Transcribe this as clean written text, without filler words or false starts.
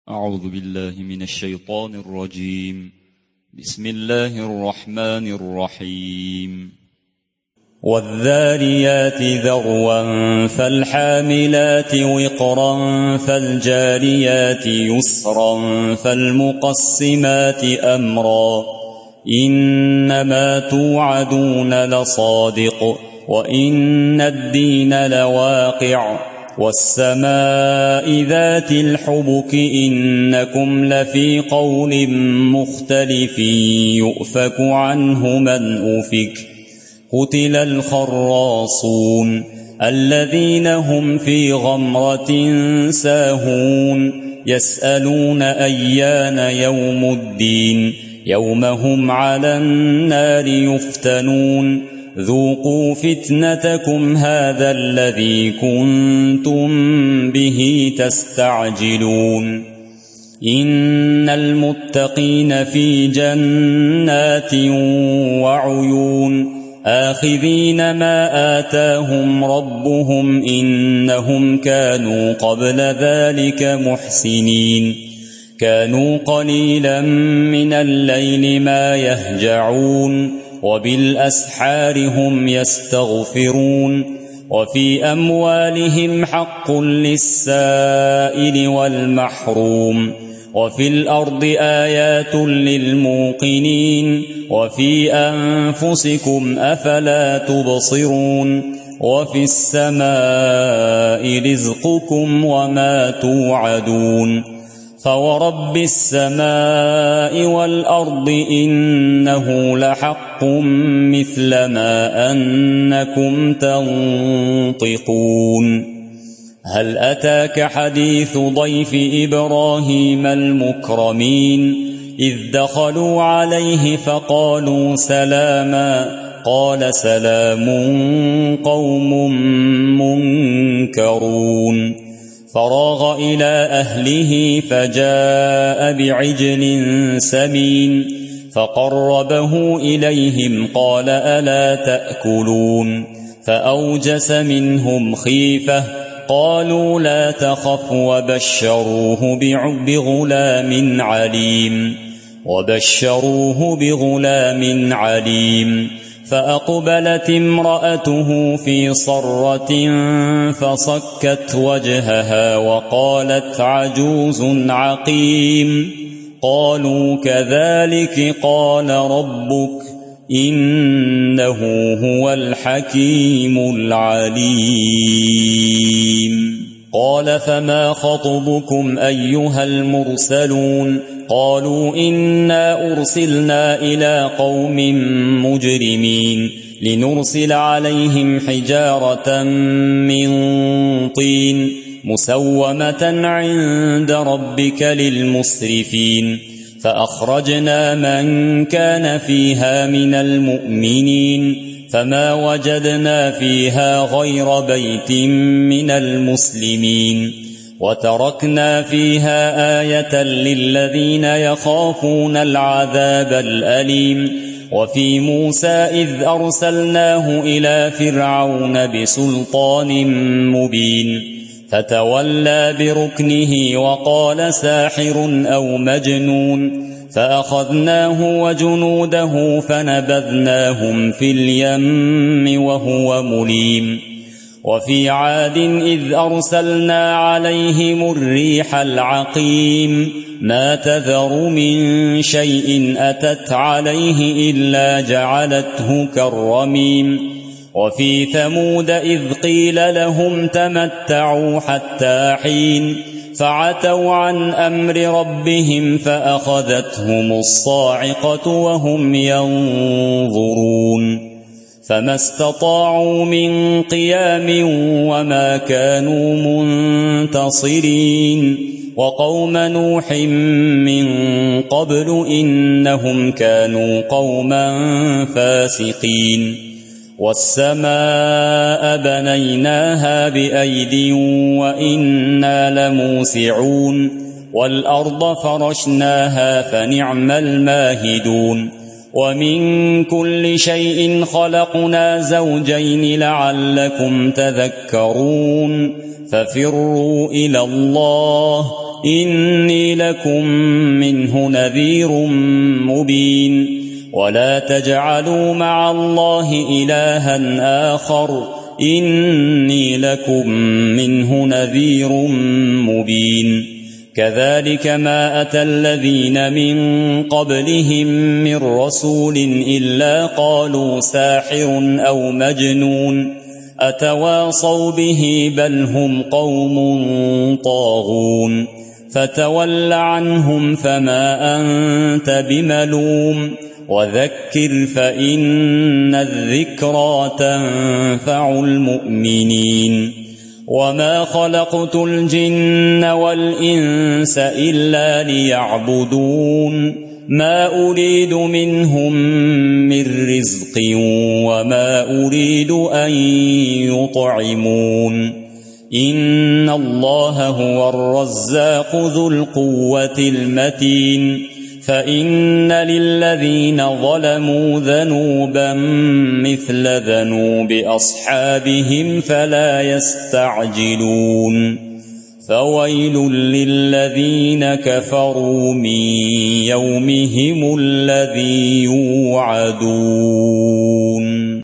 أعوذ بالله من الشيطان الرجيم. بسم الله الرحمن الرحيم. والذاريات ذروا فالحاملات وقرا فالجاريات يسرا فالمقسمات أمرا إنما توعدون لصادق وإن الدين لواقع والسماء ذات الحبك إنكم لفي قول مختلف يؤفك عنه من أفك قتل الخراصون الذين هم في غمرة ساهون يسألون أيان يوم الدين يوم هم على النار يفتنون ذوقوا فتنتكم هذا الذي كنتم به تستعجلون إن المتقين في جنات وعيون آخذين ما آتاهم ربهم إنهم كانوا قبل ذلك محسنين كانوا قليلا من الليل ما يهجعون وبالأسحار هم يستغفرون وفي أموالهم حق للسائل والمحروم وفي الأرض آيات للموقنين وفي أنفسكم أفلا تبصرون وفي السماء رزقكم وما توعدون فورب السماء والأرض إنه لحق مثل ما أنكم تنطقون هل أتاك حديث ضيف إبراهيم المكرمين إذ دخلوا عليه فقالوا سلاما قال سلام قوم منكرون فراغ إلى أهله فجاء بعجل سمين فقربه إليهم قال ألا تأكلون فأوجس منهم خيفة قالوا لا تخف وبشروه بغلام عليم فأقبلت امرأته في صرة فصكت وجهها وقالت عجوز عقيم قالوا كذلك قال ربك إنه هو الحكيم العليم قال فما خطبكم أيها المرسلون قالوا إنا أرسلنا إلى قوم مجرمين لنرسل عليهم حجارة من طين مسومة عند ربك للمسرفين فأخرجنا من كان فيها من المؤمنين فما وجدنا فيها غير بيت من المسلمين وتركنا فيها آية للذين يخافون العذاب الأليم وفي موسى إذ أرسلناه إلى فرعون بسلطان مبين فتولى بركنه وقال ساحر أو مجنون فأخذناه وجنوده فنبذناهم في اليم وهو مليم وفي عاد إذ أرسلنا عليهم الريح العقيم ما تذر من شيء أتت عليه إلا جعلته كالرميم وفي ثمود إذ قيل لهم تمتعوا حتى حين فعتوا عن أمر ربهم فأخذتهم الصاعقة وهم ينظرون فما استطاعوا من قيام وما كانوا منتصرين وقوم نوح من قبل إنهم كانوا قوما فاسقين والسماء بنيناها بأيد وإنا لموسعون والأرض فرشناها فنعم الماهدون ومن كل شيء خلقنا زوجين لعلكم تذكرون ففروا إلى الله إني لكم منه نذير مبين ولا تجعلوا مع الله إلها آخر إني لكم منه نذير مبين كذلك ما أتى الذين من قبلهم من رسول إلا قالوا ساحر أو مجنون أتواصوا به بل هم قوم طاغون فتول عنهم فما أنت بملوم وذكر فإن الذكرى تنفع المؤمنين وما خلقت الجن والإنس إلا ليعبدون ما أريد منهم من رزق وما أريد أن يطعمون إن الله هو الرزاق ذو القوة المتين فإن للذين ظلموا ذنوبا مثل ذنوب أصحابهم فلا يستعجلون فويل للذين كفروا من يومهم الذي يوعدون